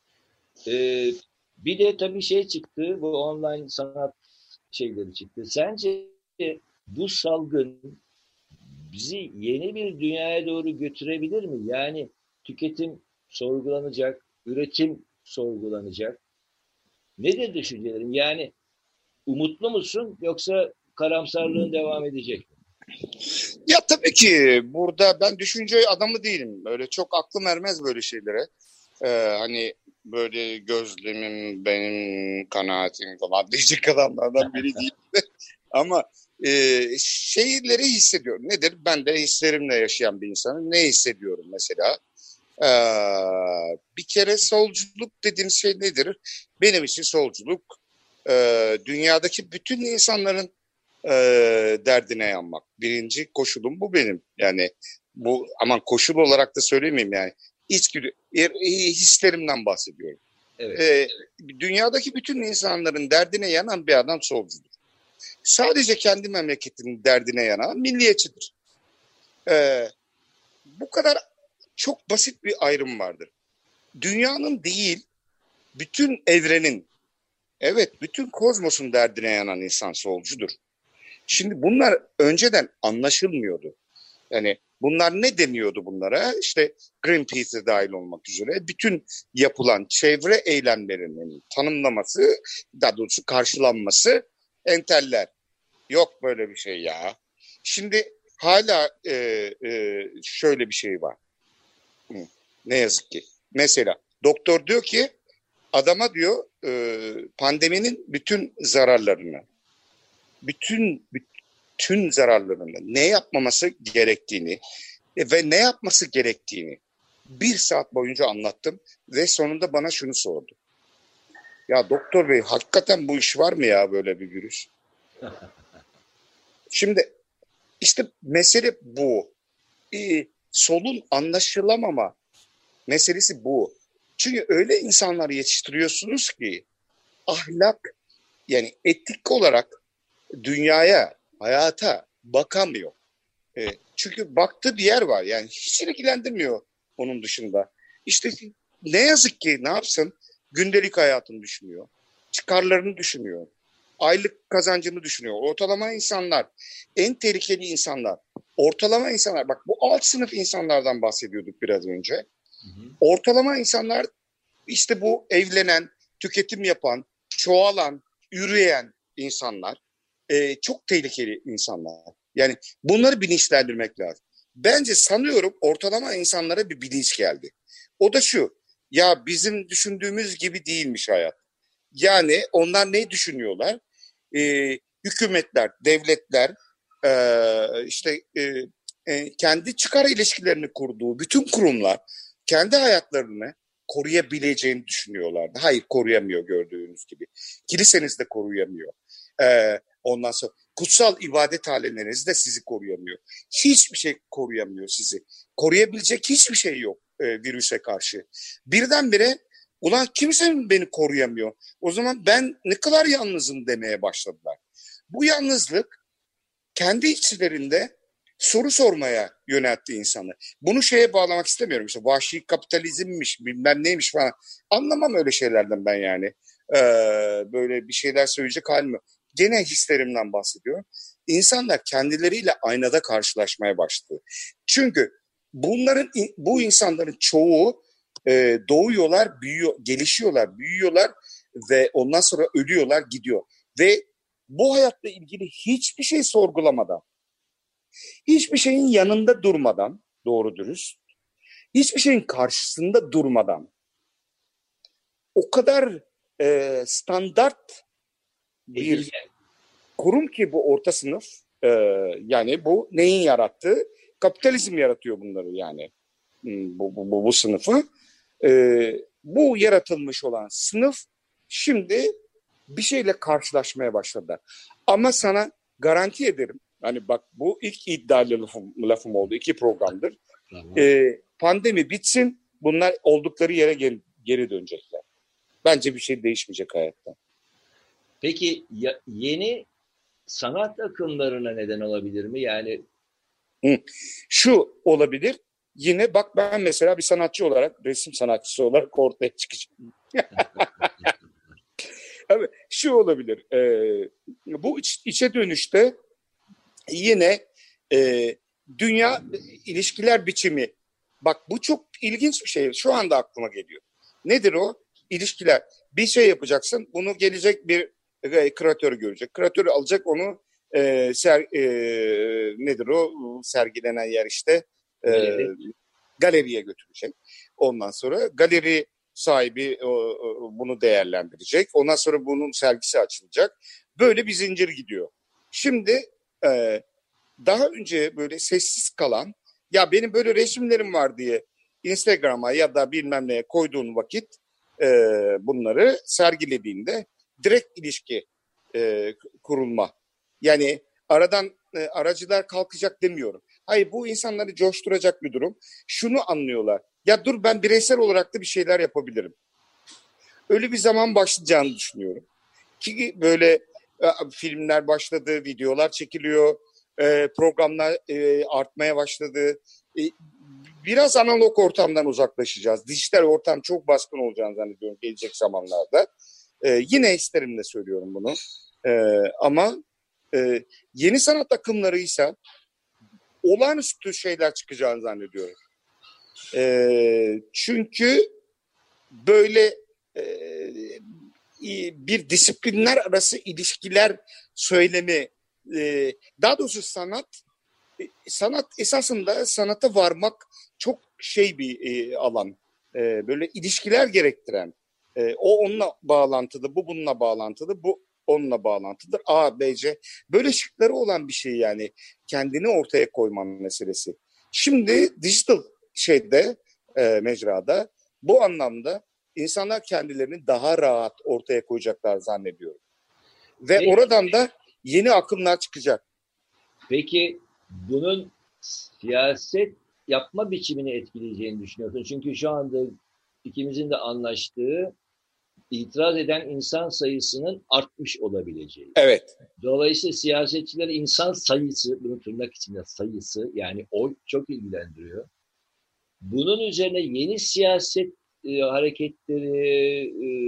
Bir de tabii şey çıktı, bu online sanat şeyleri çıktı. Sence bu salgın bizi yeni bir dünyaya doğru götürebilir mi? Yani tüketim sorgulanacak, üretim sorgulanacak. Nedir düşüncelerin? Yani umutlu musun yoksa karamsarlığın devam edecek mi? Ya tabii ki burada ben düşünce adamı değilim. Öyle çok aklım ermez böyle şeylere. Hani böyle gözlemim, benim kanaatim falan diyecek adamlardan biri değil. Ama şeyleri hissediyorum. Nedir? Ben de hislerimle yaşayan bir insanım. Ne hissediyorum mesela? Bir kere solculuk dediğim şey nedir? Benim için solculuk dünyadaki bütün insanların derdine yanmak. Birinci koşulum bu benim. Yani bu aman koşul olarak da söylemeyeyim yani. İçgüdü, hislerimden bahsediyorum. Evet. Dünyadaki bütün insanların derdine yanan bir adam solcudur. Sadece kendi memleketinin derdine yanan milliyetçidir. Bu kadar çok basit bir ayrım vardır. Dünyanın değil, bütün evrenin, evet bütün kozmosun derdine yanan insan solcudur. Şimdi bunlar önceden anlaşılmıyordu. Yani bunlar ne deniyordu bunlara? İşte Greenpeace'e dahil olmak üzere bütün yapılan çevre eylemlerinin tanımlaması, daha doğrusu karşılanması enteller. Yok böyle bir şey ya. Şimdi hala şöyle bir şey var. Ne yazık ki. Mesela doktor diyor ki adama diyor pandeminin bütün zararlarını, bütün zararlarını, ne yapmaması gerektiğini ve ne yapması gerektiğini 1 saat boyunca anlattım ve sonunda bana şunu sordu. Ya doktor bey hakikaten bu iş var mı ya böyle bir virüs? Şimdi işte mesele bu. Solun anlaşılamama meselesi bu. Çünkü öyle insanlar yetiştiriyorsunuz ki ahlak yani etik olarak dünyaya, hayata bakamıyor. Çünkü baktığı bir yer var. Yani hiç ilgilendirmiyor onun dışında. İşte ne yazık ki ne yapsın? Gündelik hayatını düşünüyor. Çıkarlarını düşünüyor. Aylık kazancını düşünüyor. Ortalama insanlar, en tehlikeli insanlar. Ortalama insanlar, bak bu alt sınıf insanlardan bahsediyorduk biraz önce. Hı hı. Ortalama insanlar işte bu evlenen, tüketim yapan, çoğalan, üreyen insanlar. Çok tehlikeli insanlar. Yani bunları bilinçlendirmek lazım. Bence sanıyorum ortalama insanlara bir bilinç geldi. O da şu, ya bizim düşündüğümüz gibi değilmiş hayat. Yani onlar ne düşünüyorlar? Hükümetler, devletler, işte kendi çıkar ilişkilerini kurduğu bütün kurumlar kendi hayatlarını koruyabileceğini düşünüyorlardı. Hayır koruyamıyor gördüğünüz gibi. Kiliseniz de koruyamıyor. Ondan sonra kutsal ibadethaneleriniz de sizi koruyamıyor. Hiçbir şey koruyamıyor sizi. Koruyabilecek hiçbir şey yok virüse karşı. Birdenbire ulan kimse beni koruyamıyor. O zaman ben ne kadar yalnızım demeye başladılar. Bu yalnızlık kendi içlerinde soru sormaya yöneltti insanı. Bunu şeye bağlamak istemiyorum. İşte vahşi kapitalizmmiş, bilmem neymiş falan. Anlamam öyle şeylerden ben yani. Böyle bir şeyler söyleyecek halim yok. Gene hislerimden bahsediyorum. İnsanlar kendileriyle aynada karşılaşmaya başladı. Çünkü bu insanların çoğu doğuyorlar, gelişiyorlar, büyüyorlar ve ondan sonra ölüyorlar, gidiyor. Ve bu hayatla ilgili hiçbir şey sorgulamadan, Hiçbir şeyin yanında durmadan, doğru dürüst, hiçbir şeyin karşısında durmadan, o kadar standart bir Edilgen. kurum ki bu orta sınıf, yani bu neyin yarattığı? Kapitalizm yaratıyor bunları yani, bu sınıfı. Bu yaratılmış olan sınıf şimdi bir şeyle karşılaşmaya başladı. Ama sana garanti ederim, hani bak, bu ilk iddialı lafım oldu, 2 programdır. Tamam. Pandemi bitsin, bunlar oldukları yere geri dönecekler. Bence bir şey değişmeyecek hayatta. Peki yeni sanat akımlarına neden olabilir mi? Yani Şu olabilir. Yine bak, ben mesela bir sanatçı olarak, resim sanatçısı olarak ortaya çıkacağım. Evet, şu olabilir. Bu içe dönüşte yine dünya ilişkiler biçimi. Bak, bu çok ilginç bir şey. Şu anda aklıma geliyor. Nedir o? İlişkiler. Bir şey yapacaksın. Bunu gelecek bir küratör görecek. Küratör alacak onu, nedir o? Sergilenen yer işte. Galeriye götürecek. Ondan sonra galeri sahibi bunu değerlendirecek. Ondan sonra bunun sergisi açılacak. Böyle bir zincir gidiyor. Şimdi daha önce böyle sessiz kalan, ya benim böyle resimlerim var diye Instagram'a ya da bilmem neye koyduğun vakit, bunları sergilediğinde direkt ilişki kurulma. Yani aradan aracılar kalkacak demiyorum. Hayır, bu insanları coşturacak bir durum. Şunu anlıyorlar. Ya dur, ben bireysel olarak da bir şeyler yapabilirim. Öyle bir zaman başlayacağını düşünüyorum. Ki böyle filmler başladı, videolar çekiliyor, programlar artmaya başladı. Biraz analog ortamdan uzaklaşacağız. Dijital ortam çok baskın olacağını zannediyorum gelecek zamanlarda. Yine isterim de söylüyorum bunu. Ama yeni sanat akımlarıysa olağanüstü şeyler çıkacağını zannediyorum. Çünkü böyle bir disiplinler arası ilişkiler söylemi, daha doğrusu sanat esasında, sanata varmak çok şey bir alan. Böyle ilişkiler gerektiren, o onunla bağlantılı, bu bununla bağlantılı, bu onunla bağlantıdır. A, B, C. Böyle şıkları olan bir şey yani. Kendini ortaya koyman meselesi. Şimdi dijital mecrada bu anlamda insanlar kendilerini daha rahat ortaya koyacaklar zannediyorum. Ve Peki, oradan da yeni akımlar çıkacak. peki bunun siyaset yapma biçimini etkileyeceğini düşünüyorsun. Çünkü şu anda ikimizin de anlaştığı, itiraz eden insan sayısının artmış olabileceği. Evet. Dolayısıyla siyasetçiler insan sayısı, bunu tırnak içinde sayısı, yani oy çok ilgilendiriyor. Bunun üzerine yeni siyaset hareketleri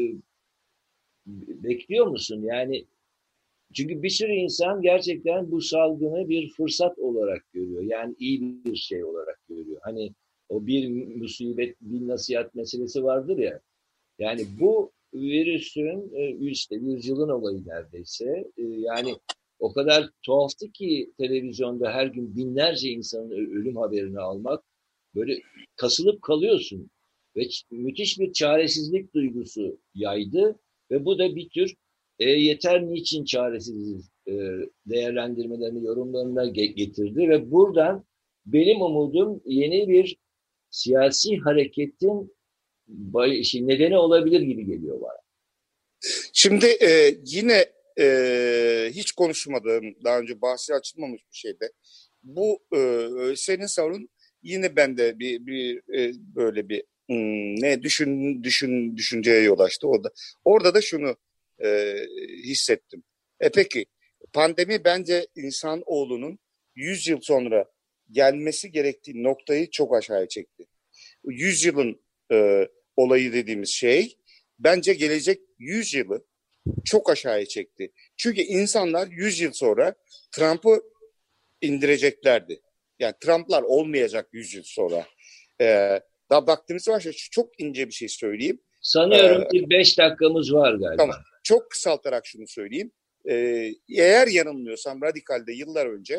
bekliyor musun? Yani çünkü bir sürü insan gerçekten bu salgını bir fırsat olarak görüyor. Yani iyi bir şey olarak görüyor. Hani o bir musibet, bir nasihat meselesi vardır ya. Yani bu virüsün işte yüzyılın olayı neredeyse. Yani o kadar tuhaftı ki televizyonda her gün binlerce insanın ölüm haberini almak, böyle kasılıp kalıyorsun. Ve müthiş bir çaresizlik duygusu yaydı ve bu da bir tür yeter niçin çaresiziz değerlendirmelerini, yorumlarına getirdi ve buradan benim umudum yeni bir siyasi hareketin nedeni olabilir gibi geliyor bana. Şimdi yine hiç konuşmadığım, daha önce bahsi açılmamış bir şeyde. Bu senin sorun yine bende böyle bir düşünceye yol açtı. Orada da şunu hissettim. Peki pandemi bence insanoğlunun 100 yıl sonra gelmesi gerektiği noktayı çok aşağıya çekti. 100 yılın olayı dediğimiz şey bence gelecek 100 yılı çok aşağıya çekti. Çünkü insanlar 100 yıl sonra Trump'ı indireceklerdi. Yani Trump'lar olmayacak 100 yıl sonra. Daha baktığımız var, çok ince bir şey söyleyeyim. Sanıyorum ki 5 dakikamız var galiba. Tamam. Çok kısaltarak şunu söyleyeyim. Eğer yanılmıyorsam Radikal'de yıllar önce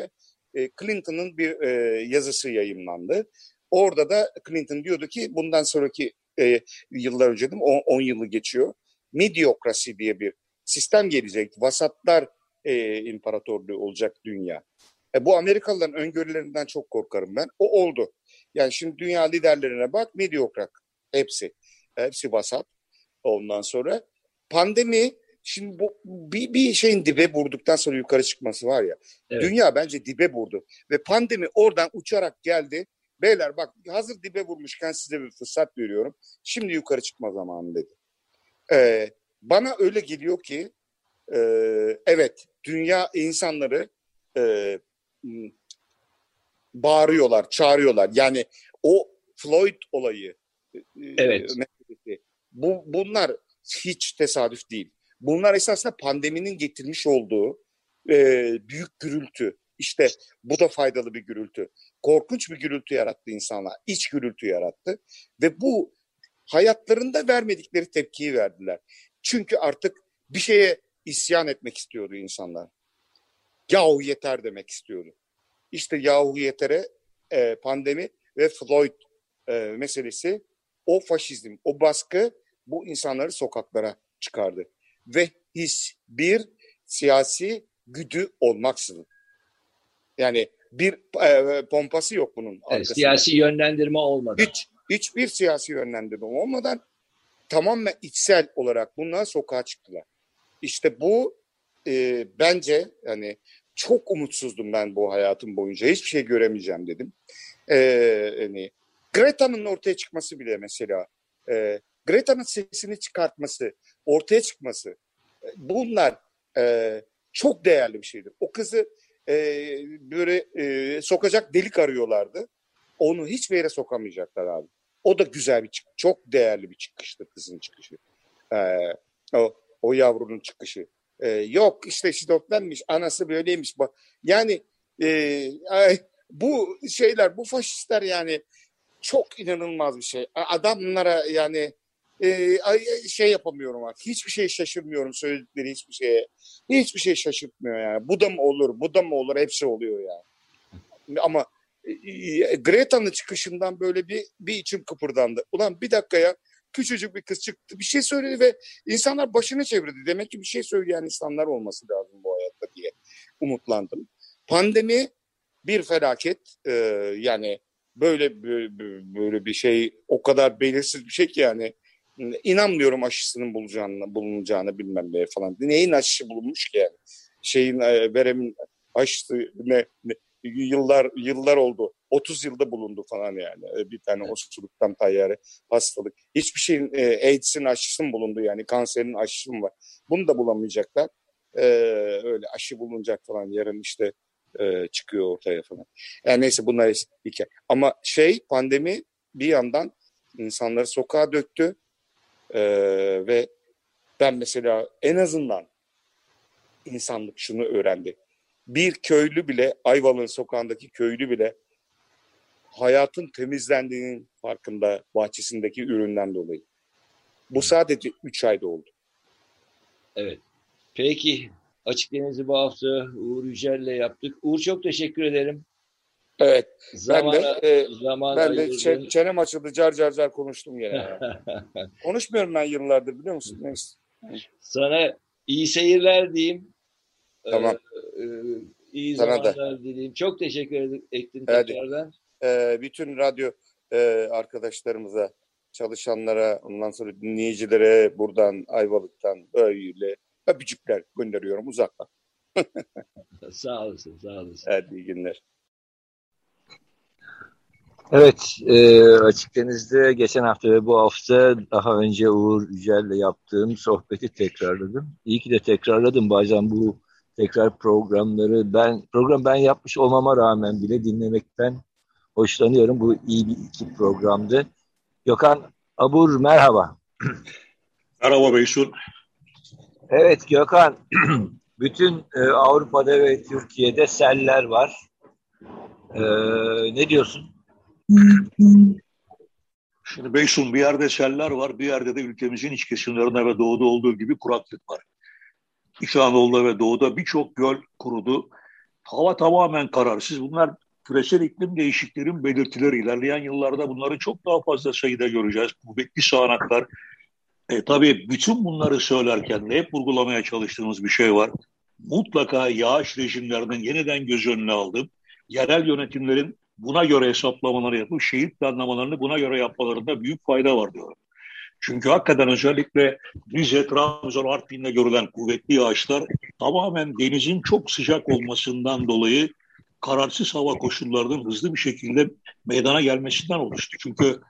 Clinton'ın bir yazısı yayımlandı. Orada da Clinton diyordu ki bundan sonraki yıllar önce değil mi? 10 yılı geçiyor. Medyokrasi diye bir sistem gelecek. Vasatlar imparatorluğu olacak dünya. Bu Amerikalıların öngörülerinden çok korkarım ben. O oldu. Yani şimdi dünya liderlerine bak, medyokrat hepsi. Hepsi vasat. Ondan sonra pandemi, şimdi bu bir şeyin dibe vurduktan sonra yukarı çıkması var ya. Evet. Dünya bence dibe vurdu. Ve pandemi oradan uçarak geldi. Beyler bak, hazır dibe vurmuşken size bir fırsat veriyorum. Şimdi yukarı çıkma zamanı dedi. Bana öyle geliyor ki evet, dünya insanları bağırıyorlar, çağırıyorlar. Yani o Floyd olayı, evet. Bunlar hiç tesadüf değil. Bunlar esasında pandeminin getirmiş olduğu büyük gürültü. İşte bu da faydalı bir gürültü. Korkunç bir gürültü yarattı insanlar. İç gürültü yarattı. Ve bu hayatlarında vermedikleri tepkiyi verdiler. Çünkü artık bir şeye isyan etmek istiyordu insanlar. Yahu yeter demek istiyordu. İşte yahu yetere pandemi ve Floyd meselesi, o faşizm, o baskı bu insanları sokaklara çıkardı. Ve hiçbir siyasi güdü olmaksızın. Yani bir pompası yok bunun arkasında. Siyasi yönlendirme olmadan. Hiçbir siyasi yönlendirme olmadan tamamen içsel olarak bunlar sokağa çıktılar. İşte bu bence yani çok umutsuzdum ben bu hayatım boyunca. Hiçbir şey göremeyeceğim dedim. Yani Greta'nın ortaya çıkması bile mesela, Greta'nın sesini çıkartması, ortaya çıkması, bunlar çok değerli bir şeydir. O kızı böyle sokacak delik arıyorlardı. Onu hiçbir yere sokamayacaklar abi. O da güzel bir çıkış. Çok değerli bir çıkıştı kızın çıkışı. O yavrunun çıkışı. Yok işte şizofrenmiş, anası böyleymiş. Yani bu şeyler, bu faşistler yani çok inanılmaz bir şey. Adamlara yani şey yapamıyorum artık. Hiçbir şey şaşırmıyorum söyledikleri hiçbir şeye. Hiçbir şey şaşırtmıyor yani. Bu da mı olur, bu da mı olur, hepsi oluyor yani. Ama Greta'nın çıkışından böyle bir içim kıpırdandı. Ulan bir dakika ya, küçücük bir kız çıktı, bir şey söyledi ve insanlar başını çevirdi. Demek ki bir şey söyleyen insanlar olması lazım bu hayatta diye umutlandım. Pandemi bir felaket. Yani böyle bir şey, o kadar belirsiz bir şey ki yani inanmıyorum aşısının bulunacağını bilmem ne falan. Neyin aşısı bulunmuş ki yani? Veremin aşısı ne yıllar oldu. 30 yılda bulundu falan yani. Bir tane osuruktan tayyare hastalık. Hiçbir şeyin AIDS'in aşısı mı bulundu yani? Kanserin aşısı mı var? Bunu da bulamayacaklar. Öyle aşı bulunacak falan yarın işte çıkıyor ortaya falan. Yani neyse bunlar hikaye. Ama pandemi bir yandan insanları sokağa döktü ve ben mesela en azından insanlık şunu öğrendi. Bir köylü bile, Ayvalık'ın sokağındaki köylü bile hayatın temizlendiğinin farkında, bahçesindeki üründen dolayı. Bu sadece 3 ayda oldu. Evet. Peki. Açık Deniz'i bu hafta Uğur Yücel'le yaptık. Uğur, çok teşekkür ederim. Evet. Ben de çenem açıldı, car konuştum yine. Konuşmuyorum ben yıllardır, biliyor musun? Neyse. Sana iyi seyirler diyeyim. Tamam. İyi zamanlar dileyim. Çok teşekkür ettim tekrardan. Bütün radyo arkadaşlarımıza, çalışanlara, ondan sonra dinleyicilere buradan Ayvalık'tan böyle öpücükler gönderiyorum uzaktan. Sağ olasın. Evet, iyi günler. Evet, Açık Deniz'de geçen hafta ve bu hafta daha önce Uğur Yücel'le yaptığım sohbeti tekrarladım. İyi ki de tekrarladım. Bazen bu tekrar programları ben yapmış olmama rağmen bile dinlemekten hoşlanıyorum. Bu iyi bir iki programdı. Gökhan Abur, merhaba. Merhaba Beysun. Evet Gökhan, bütün Avrupa'da ve Türkiye'de seller var. Ne diyorsun? Şimdi Beysun, bir yerde seller var, bir yerde de ülkemizin iç kesimlerinde ve doğuda olduğu gibi kuraklık var. İç Anadolu'da ve doğuda birçok göl kurudu. Hava tamamen kararsız. Bunlar küresel iklim değişikliğinin belirtileri. İlerleyen yıllarda bunları çok daha fazla sayıda göreceğiz. Kuvvetli sağanaklar. Tabii bütün bunları söylerken de hep vurgulamaya çalıştığımız bir şey var. Mutlaka yağış rejimlerinin yeniden göz önüne aldım. Yerel yönetimlerin buna göre hesaplamaları yapıp şehir planlamalarını buna göre yapmalarında büyük fayda var diyorum. Çünkü hakikaten özellikle Rize, Trabzon, Artvin'de görülen kuvvetli yağışlar tamamen denizin çok sıcak olmasından dolayı kararsız hava koşullarının hızlı bir şekilde meydana gelmesinden oluştu. Çünkü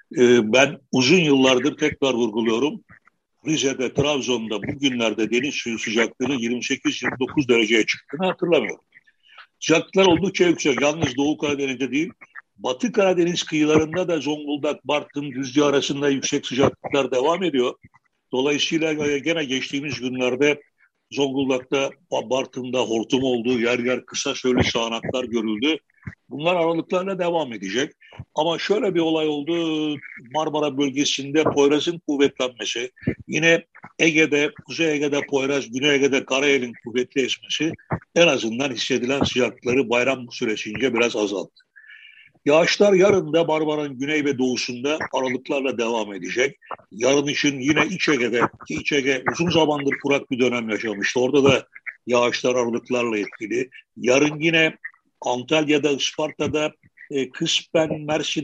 ben uzun yıllardır tekrar vurguluyorum. Rize'de, Trabzon'da bugünlerde deniz suyu sıcaklığı 28-29 dereceye çıktığını hatırlamıyorum. Sıcaklıklar oldukça yüksek. Yalnız Doğu Karadeniz'de değil, Batı Karadeniz kıyılarında da Zonguldak, Bartın, Düzce arasında yüksek sıcaklıklar devam ediyor. Dolayısıyla gene geçtiğimiz günlerde Zonguldak'ta, Bartın'da hortum olduğu yer yer kısa süreli sağanaklar görüldü. Bunlar aralıklarla devam edecek. Ama şöyle bir olay oldu. Marmara bölgesinde Poyraz'ın kuvvetlenmesi, yine Ege'de, Kuzey Ege'de Poyraz, Güney Ege'de Karayel'in kuvvetli esmesi en azından hissedilen sıcaklıkları bayram süresince biraz azalttı. Yağışlar yarın da Marmara'nın güney ve doğusunda aralıklarla devam edecek. Yarın için yine İç Ege'de, ki İç Ege uzun zamandır kurak bir dönem yaşamıştı. Orada da yağışlar aralıklarla etkili. Yarın yine Antalya'da, Isparta'da, kısmen Mersin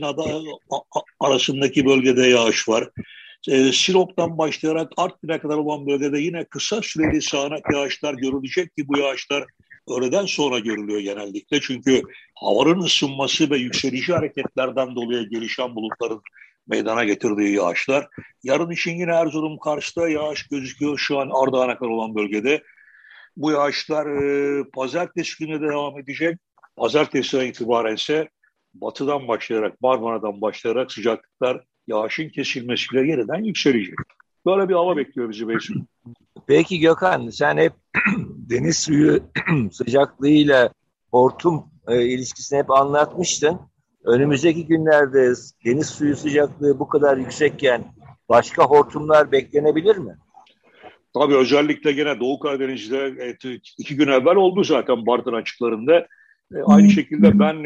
arasındaki bölgede yağış var. Sinop'tan başlayarak Artvin'e kadar olan bölgede yine kısa süreli sağanak yağışlar görülecek ki bu yağışlar öğleden sonra görülüyor genellikle. Çünkü havanın ısınması ve yükselici hareketlerden dolayı gelişen bulutların meydana getirdiği yağışlar. Yarın için yine Erzurum, Kars'ta yağış gözüküyor şu an Ardahan'a kadar olan bölgede. Bu yağışlar pazartesi günü de devam edecek. Pazartesi'den itibaren ise batıdan başlayarak, Marmara'dan başlayarak sıcaklıklar yağışın kesilmesiyle yeniden yükselecek. Böyle bir hava bekliyor bizi Beysun. Peki Gökhan, sen hep deniz suyu sıcaklığıyla hortum ilişkisini hep anlatmıştın. Önümüzdeki günlerde deniz suyu sıcaklığı bu kadar yüksekken başka hortumlar beklenebilir mi? Tabii özellikle gene Doğu Karadeniz'de 2 gün evvel oldu zaten Bartın açıklarında. Aynı şekilde ben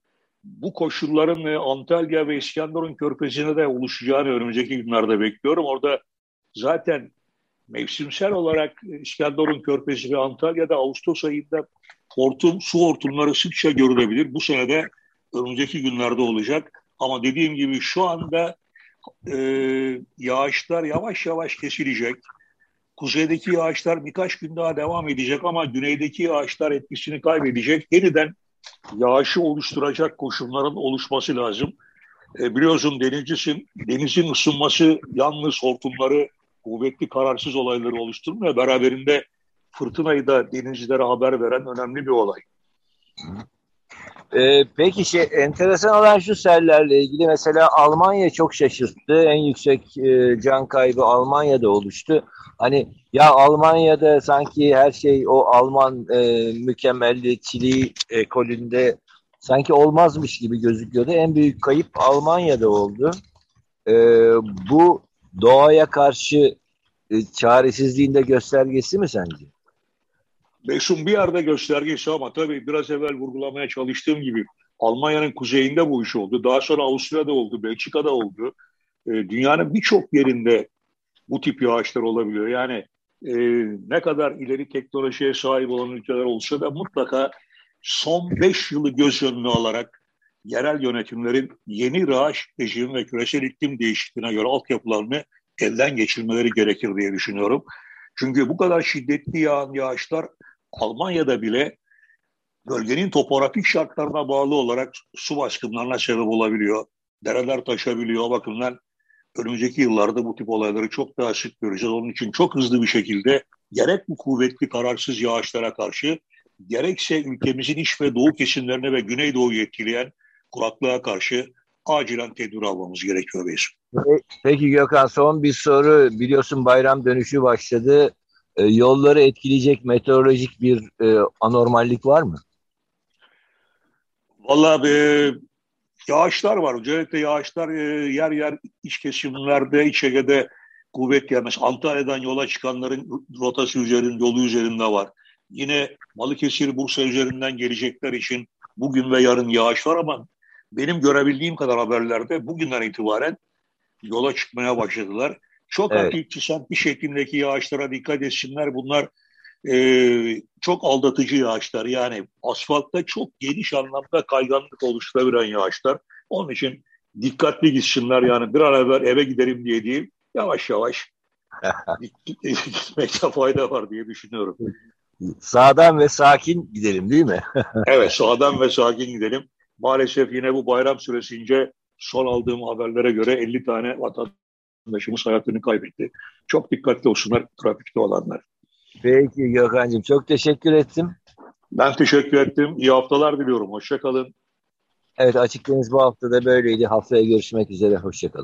bu koşulların Antalya ve İskenderun Körfezi'ne de oluşacağını önümüzdeki günlerde bekliyorum. Orada zaten mevsimsel olarak İskenderun Körfezi ve Antalya'da Ağustos ayında su hortumları sıkça görülebilir. Bu sene de önümüzdeki günlerde olacak. Ama dediğim gibi şu anda yağışlar yavaş yavaş kesilecek. Kuzeydeki yağışlar birkaç gün daha devam edecek ama güneydeki yağışlar etkisini kaybedecek. Yeniden yağışı oluşturacak koşulların oluşması lazım. Biliyorsun denizcisin. Denizin ısınması yalnız hortumları, kuvvetli kararsız olayları oluşturmuyor. Beraberinde fırtınayı da denizcilere haber veren önemli bir olay. Peki enteresan olan şu sellerle ilgili mesela Almanya çok şaşırttı. En yüksek can kaybı Almanya'da oluştu. Hani ya Almanya'da sanki her şey o Alman mükemmelliyetçiliği ekolünde sanki olmazmış gibi gözüküyordu. En büyük kayıp Almanya'da oldu. Bu doğaya karşı çaresizliğin de göstergesi mi sence? Beşun bir yerde göstergesi ama tabii biraz evvel vurgulamaya çalıştığım gibi Almanya'nın kuzeyinde bu iş oldu. Daha sonra Avusturya'da oldu, Belçika'da oldu. Dünyanın birçok yerinde bu tip yağışlar olabiliyor. Yani ne kadar ileri teknolojiye sahip olan ülkeler olsa da mutlaka son 5 yılı göz önüne alarak yerel yönetimlerin yeni yağış rejimi ve küresel iklim değişikliğine göre altyapılarını elden geçirmeleri gerekir diye düşünüyorum. Çünkü bu kadar şiddetli yağan yağışlar Almanya'da bile bölgenin topografik şartlarına bağlı olarak su baskınlarına sebep olabiliyor. Dereler taşabiliyor. O bakımdan önümüzdeki yıllarda bu tip olayları çok daha sık göreceğiz. Onun için çok hızlı bir şekilde gerek bu kuvvetli kararsız yağışlara karşı gerekse ülkemizin iç ve doğu kesimlerine ve güneydoğuyu etkileyen kuraklığa karşı acilen tedbir almamız gerekiyor Beysun. Peki Gökhan, son bir soru. Biliyorsun bayram dönüşü başladı. Yolları etkileyecek meteorolojik bir anormallik var mı? Vallahi yağışlar var. Özellikle yağışlar yer yer iç kesimlerde, İç Ege'de kuvvetli. Mesela Antalya'dan yola çıkanların rotası yolu üzerinde var. Yine Balıkesir, Bursa üzerinden gelecekler için bugün ve yarın yağış var ama benim görebildiğim kadar haberlerde bugünden itibaren yola çıkmaya başladılar. Çok Evet. hafif çisentli şeklindeki yağışlara dikkat etsinler. Bunlar çok aldatıcı yağışlar. Yani asfaltta çok geniş anlamda kayganlık oluşturabilen yağışlar. Onun için dikkatli gitsinler. Yani bir an evvel eve gidelim diye değil, yavaş yavaş gitmekte fayda var diye düşünüyorum. Sağdan ve sakin gidelim değil mi? Evet, sağdan ve sakin gidelim. Maalesef yine bu bayram süresince son aldığım haberlere göre 50 tane vatandaşımız hayatını kaybetti. Çok dikkatli olsunlar trafikte olanlar. Peki Gökhan'cığım, çok teşekkür ettim. Ben teşekkür ettim. İyi haftalar diliyorum. Hoşça kalın. Evet, Açık Deniz bu hafta da böyleydi. Haftaya görüşmek üzere. Hoşçakalın.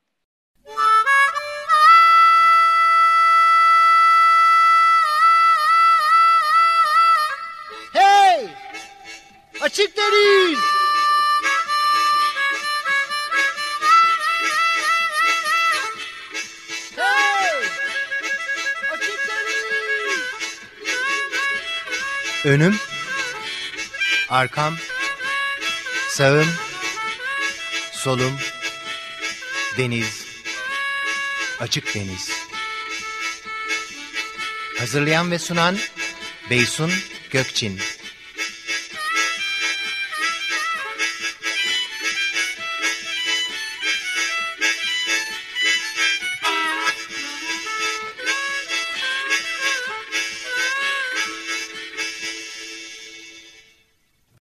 Hey! Açık Deniz! Hey! Açık Deniz! Önüm, arkam, sağım, solum, deniz, açık deniz. Hazırlayan ve sunan Beysun Gökçin.